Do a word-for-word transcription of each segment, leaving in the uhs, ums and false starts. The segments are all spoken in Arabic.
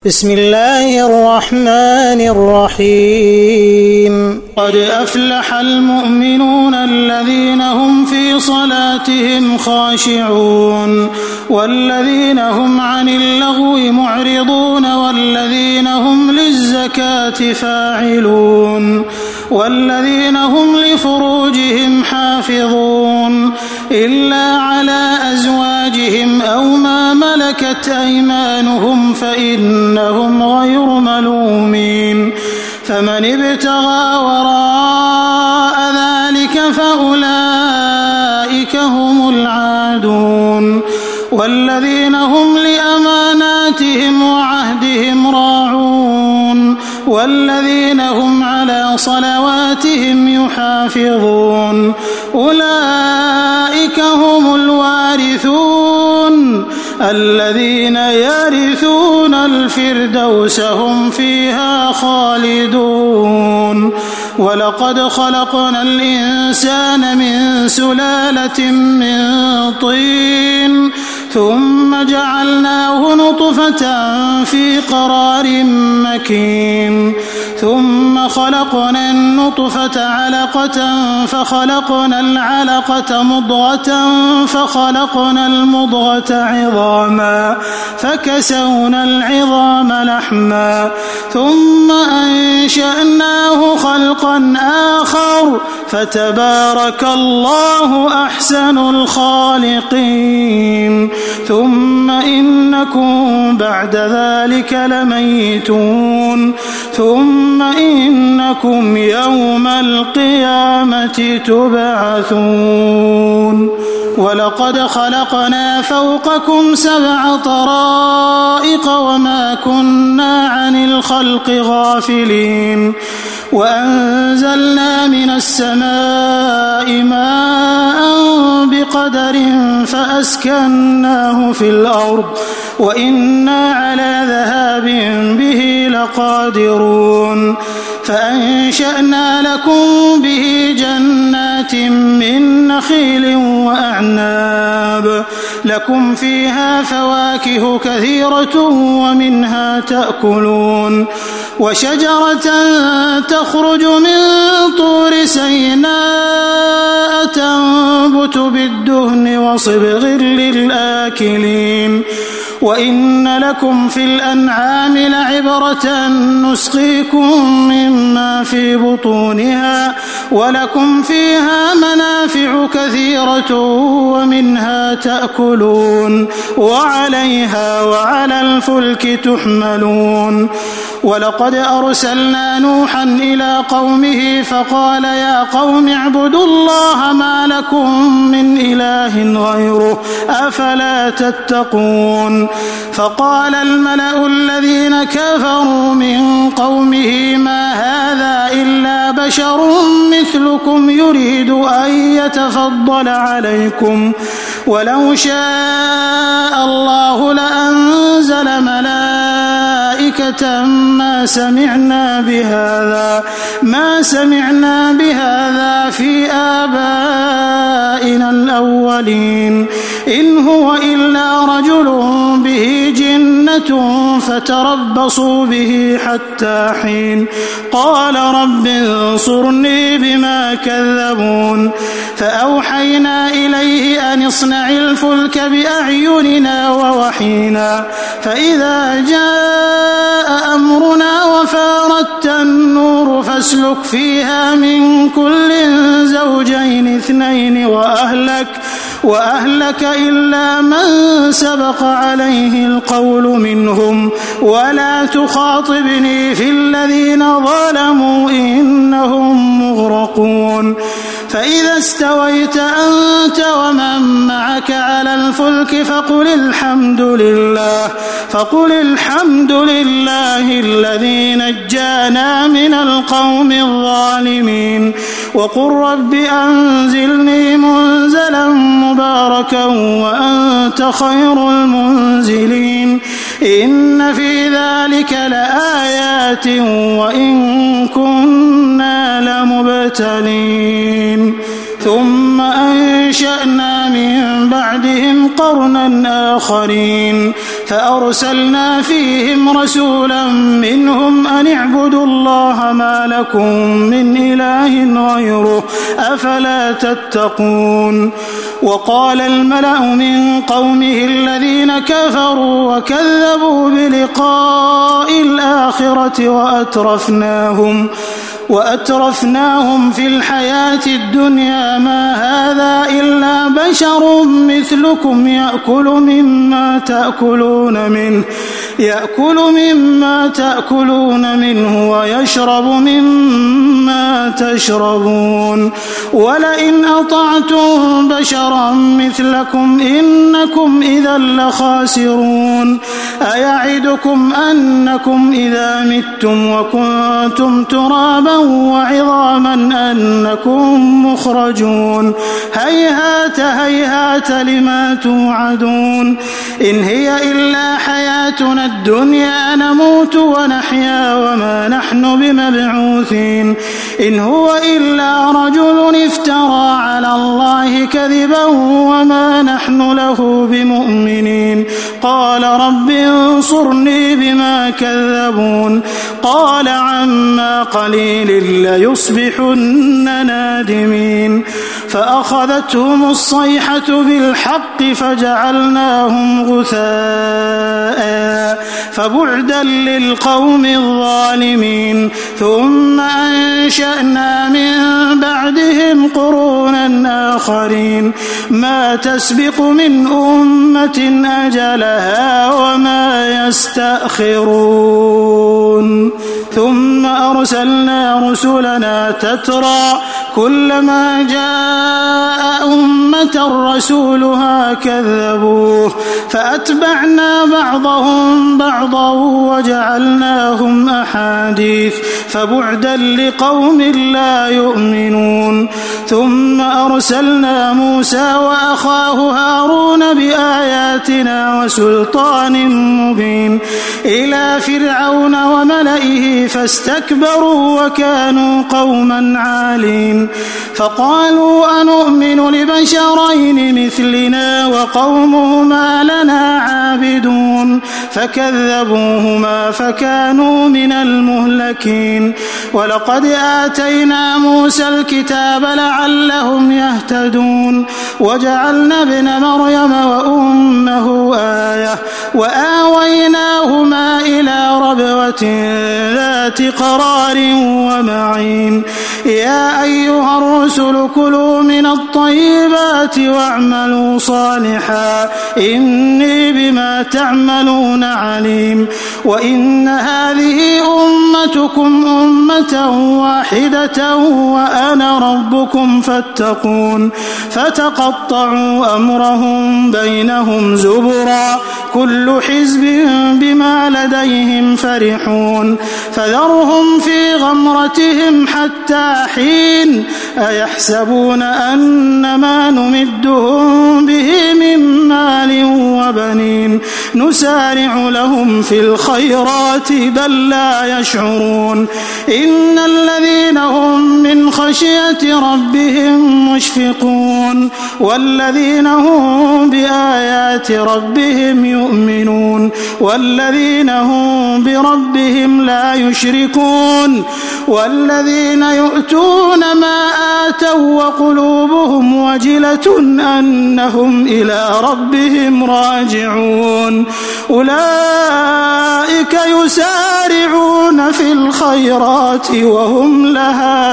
بسم الله الرحمن الرحيم قد أفلح المؤمنون الذين هم في صلاتهم خاشعون والذين هم عن اللغو معرضون والذين هم للزكاة فاعلون والذين هم لفروجهم حافظون إلا على أزواجهم أو ما ملكت أيمانهم فإنهم غير ملومين فمن ابتغى وراء ذلك فأولئك هم العادون والذين هم لأماناتهم وعهدهم راعون والذين هم على صلواتهم يحافظون أولئك هم الوارثون الذين يرثون الفردوس هم فيها خالدون ولقد خلقنا الإنسان من سلالة من طين ثم جعلناه نطفة في قرار مكين ثم خلقنا النطفة علقة فخلقنا العلقة مضغة فخلقنا المضغة عظاما فكسونا العظام لحما ثم أنشأناه خلقا آخر فتبارك الله أحسن الخالقين ثم إنكم بعد ذلك لميتون ثم إنكم يوم القيامة تبعثون ولقد خلقنا فوقكم سبع طرائق وما كنا عن الخلق غافلين وأنزلنا من السماء ماء بقدر فأسكناه في الأرض وإنا على ذهاب به لقادرون فأنشأنا لكم به جنات من نخيل وأعناب لكم فيها فواكه كثيرة ومنها تأكلون وشجرة تخرج من طور سيناء تنبت بالدهن وصبغ للآكلين وإن لكم في الأنعام لعبرة نسقيكم مما في بطونها ولكم فيها منافع كثيرة ومنها تأكلون وعليها وعلى الفلك تحملون ولقد أرسلنا نوحا إلى قومه فقال يا قوم اعبدوا الله ما لكم من إله غيره أفلا تتقون فقال الملأ الذين كفروا من قومه ما هذا إلا بشر مثلكم يريد أن يتفضل عليكم ولو شاء الله لأنزل ملائكة ما سمعنا بهذا ما سمعنا بهذا في آبائنا الأولين إن هو إلا رجل به جنة فتربصوا به حتى حين قال رب انصرني بما كذبون فأوحينا إليه أن اصنع الفلك بأعيننا ووحينا فإذا جاء أمرنا وفارت النور فاسلك فيها من كل زوجين اثنين وأهلك وأهلك إلا من سبق عليه القول منهم ولا تخاطبني في الذين ظلموا إنهم مغرقون فإذا استويت أنت ومن معك على الفلك فقل الحمد لله فقل الحمد لله الذي نجانا من القوم الظالمين وقل رب أنزلني منزلا مباركا وأنت خير المنزلين إن في ذلك لآيات وإن كنا لمبتلين ثم أنشأنا من بعدهم قرنا آخرين فأرسلنا فيهم رسولا منهم أن اعبدوا الله ما لكم من إله غيره أفلا تتقون وقال الملأ من قومه الذين كفروا وكذبوا بلقاء الآخرة وأترفناهم وأترفناهم في الحياة الدنيا ما هذا إلا بشر مثلكم يأكل مما تأكلون منه يأكل مما تأكلون منه ويشرب مما تشربون ولئن أطعتم بشرا مثلكم إنكم إذا لخاسرون أيعدكم أنكم إذا متم وكنتم ترابا وعظاما أنكم مخرجون هيهات هيهات لما توعدون إن هي إلا حياتنا الدنيا نموت ونحيا وما نحن بمبعوثين إن هو إلا رجل افترى على الله كذبا وما نحن له بمؤمنين قال رب انصرني بما كذبون قال عما قليل ليصبحن نادمين فأخذتهم الصيحة بالحق فجعلناهم غثاء فبعدا للقوم الظالمين ثم أنشأنا من بعدهم قرونا آخرين ما تسبق من أمة أجلها وما يستأخرون ثم أرسلنا رسلنا تترى كلما جاء أمة رسولها كذبوه فأتبعنا بعضهم بعضا وجعلناهم أحاديث فبعدا لقوم لا يؤمنون ثم أرسلنا موسى وأخاه هارون بآياتنا وسلطان مبين إلى فرعون وملئه فاستكبروا وكانوا قوما عالين فقالوا أنؤمن لبشرين مثلنا وقومهما لنا عابدون فكذبوهما فكانوا من المهلكين ولقد آتينا موسى الكتاب لعلهم يهتدون وجعلنا ابن مريم وأمه آية وآويناهما إلى ربوة ذات قرار ومعين يا أيها الرسل كلوا من الطيبات واعملوا صالحا إني بما تعملون عليم وإن هذه أمتكم أمة واحدة وأنا ربكم فاتقون فتقطعوا أمرهم بينهم زبرا كل حزب بما لديهم فرحون فذرهم في غمرتهم حتى حين أيحسبون أن ما نمدهم به من مال وبنين نسارع لهم في الخيرات بل لا يشعرون إن الذين هم من خشية ربهم مشفقون والذين هم بآيات ربهم يؤمنون والذين هم بربهم لا يشركون والذين يؤتون ما آتوا وقلوبهم وجلة أنهم إلى ربهم راجعون أولئك يسارعون في الخيرات وهم لها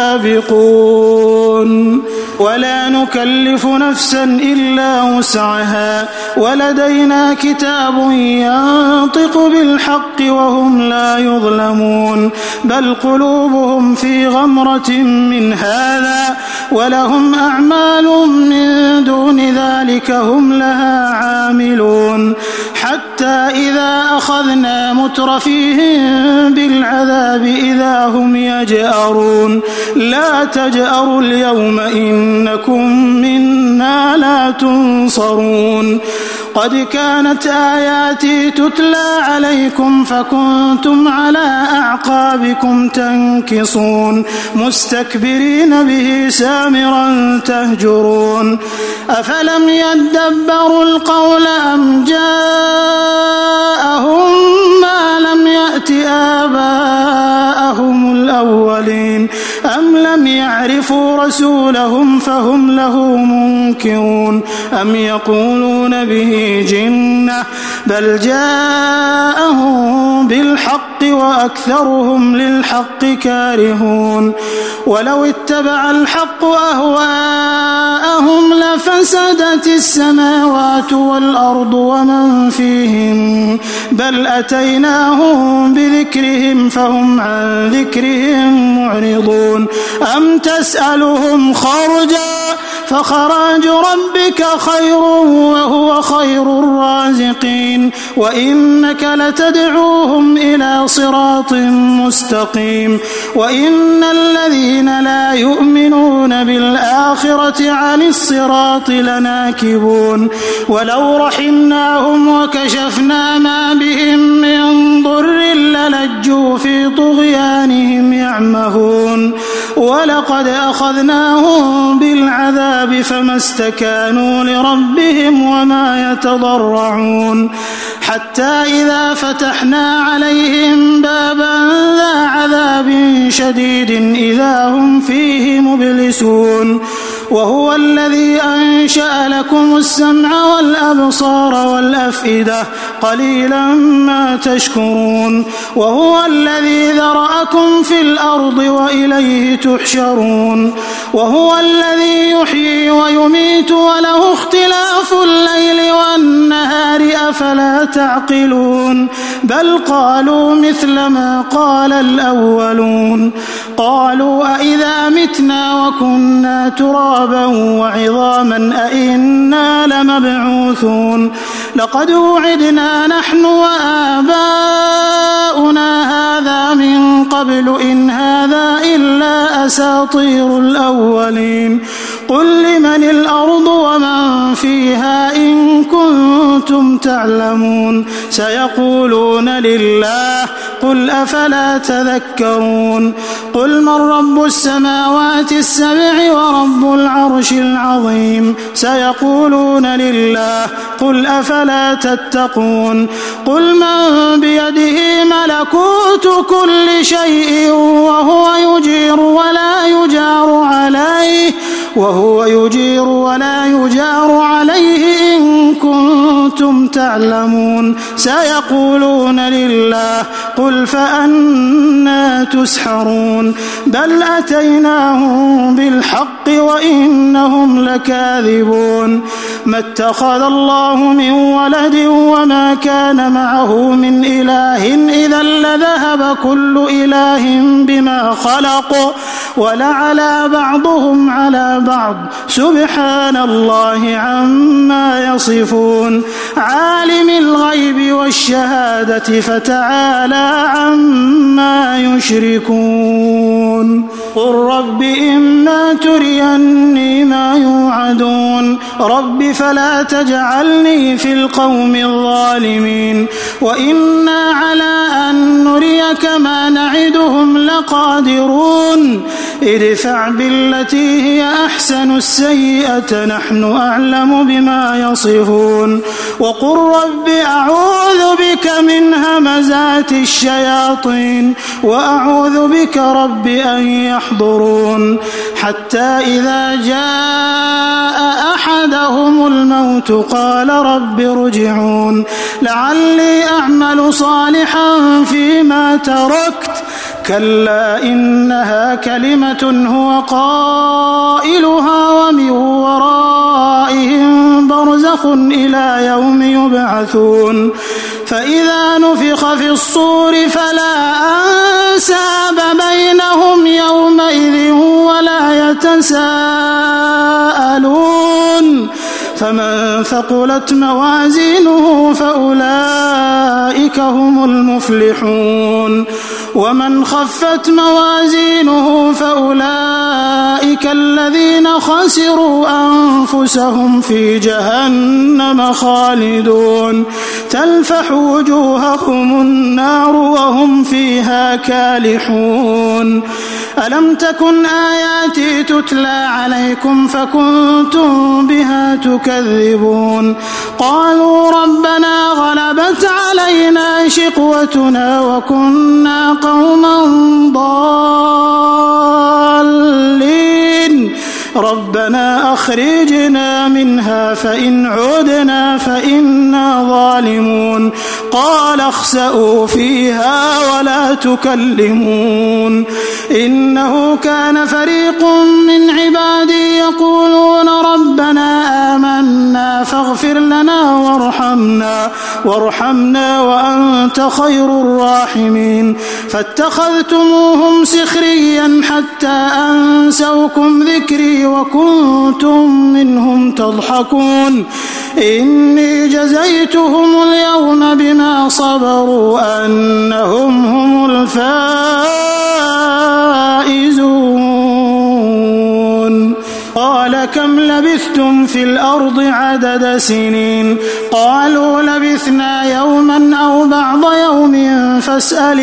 سابقون ولا نكلف نفسا إلا وسعها ولدينا كتاب ينطق بالحق وهم لا يظلمون بل قلوبهم في غمرة من هذا ولهم أعمال من دون ذلك هم لها عاملون حتى إذا أخذنا مترفيهم بالعذاب إذا هم يجأرون لا تجأروا اليوم إنكم منا لا تنصرون قد كانت آياتي تتلى عليكم فكنتم على أعقابكم تنكصون مستكبرين به سامرا تهجرون أفلم يدبروا القول أم جاءهم ما لم يأت آباءهم الأولين أم لم يعرفوا رسولهم فهم له منكرون أم يقولون به جنة بل جاءهم بالحق وأكثرهم للحق كارهون ولو اتبع الحق أهواءهم لفسدت السماوات والأرض ومن فيهم بل أتيناهم بذكرهم فهم عن ذكرهم معرضون أم تسألهم خرجا فخراج ربك خير وهو خير الرازقين وإنك لتدعوهم إلى صراط مستقيم وإن الذين لا يؤمنون بالآخرة عن الصراط لناكبون ولو رحمناهم وكشفنا ما بهم من ضر للجوا في طغيانهم يعمهون ولقد أخذناهم بالعذاب فما استكانوا لربهم وما يتضرعون حتى إذا فتحنا عليهم بابا ذا عذاب شديد إذا هم فيه مبلسون وهو الذي أنشأ لكم السمع والأبصار والأفئدة قليلا ما تشكرون وهو الذي ذرأكم في الأرض وإليه تحشرون وهو الذي يحيي ويميت وله اختلاف الليل والنهار أفلا تعقلون بل قالوا مثل ما قال الأولون قالوا أئذا متنا وكنا ترابا وعظاما أئنا لمبعوثون لقد وعدنا نحن وآباؤنا هذا من قبل إن هذا إلا أساطير الأولين قل لمن الأرض ومن فيها إن كنتم تعلمون سيقولون لله قل أفلا تذكرون قل من رب السماوات السبع ورب العرش العظيم سيقولون لله قل أفلا تتقون قل من بيده ملكوت كل شيء وهو يجير ولا يجار عليه وهو يجير ولا يجار عليه إن كنتم تعلمون سيقولون لله قل فأنى تسحرون بل أتيناهم بالحق وإنهم لكاذبون ما اتخذ الله من ولد وما كان معه من إله إذا لذهب كل إله بما خلق ولعلى بعضهم على بعض سبحان الله عما يصفون عالم الغيب والشهادة فتعالى عما يشركون قل رب إما تريني ما يوعدون رب فلا تجعلني في القوم الظالمين وإنا على أن نريك ما نعدهم لقادرون ادفع بالتي هي أحسن السيئة نحن أعلم بما يصفون وقل رب أعوذ بك من همزات الشياطين وأعوذ بك رب أن يحضرون حتى إذا جاء أحدهم الموت قال رب ارجعون لعلي أعمل صالحا فيما تركت كلا إنها كلمة هو قائلها ومن ورائهم برزخ إلى يوم يبعثون فإذا نفخ في الصور فلا أنساب بينهم يومئذ ولا يتساءلون فمن ثقلت موازينه فأولئك هم المفلحون ومن خفت موازينه فأولئك الذين خسروا أنفسهم في جهنم خالدون تلفح وجوههم النار وهم فيها كالحون ألم تكن آياتي تتلى عليكم فكنتم بها تكذبون قالوا ربنا غلبت علينا شقوتنا وكنا قوما ضالين ربنا أخرجنا منها فإن عدنا فإنا ظالمون قال اخسئوا فيها ولا تكلمون إنه كان فريق من عبادي يقولون ربنا آمنا فاغفر لنا وارحمنا وارحمنا وأنت خير الراحمين فاتخذتموهم سخريا حتى أنسوكم ذكري وكنتم منهم تضحكون إني جزيتهم اليوم بما صبروا أنهم هم الفائزون قال كم لبثتم في الأرض عدد سنين قالوا لبثنا يوما أو بعض يوم فاسأل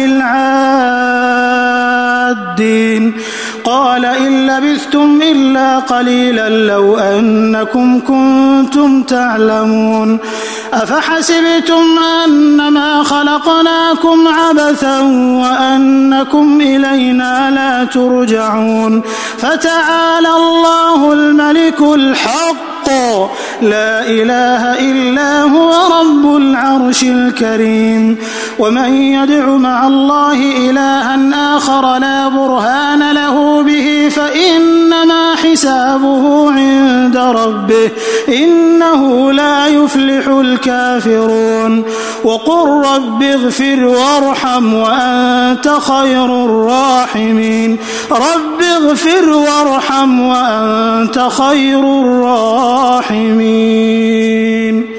العادين قال إن لبثتم إلا قليلا لو أنكم كنتم تعلمون أفحسبتم أنما خلقناكم عبثا وأنكم إلينا لا ترجعون فتعالى الله الملك الحق لا إله إلا هو رب العرش الكريم ومن يدع مع الله إلها آخر لا برهان له به فإنما حسابه عند ربه إنه لا يفلح الكافرون وقل رب اغفر وارحم وأنت خير الراحمين رب اغفر وارحم وأنت خير الراحمين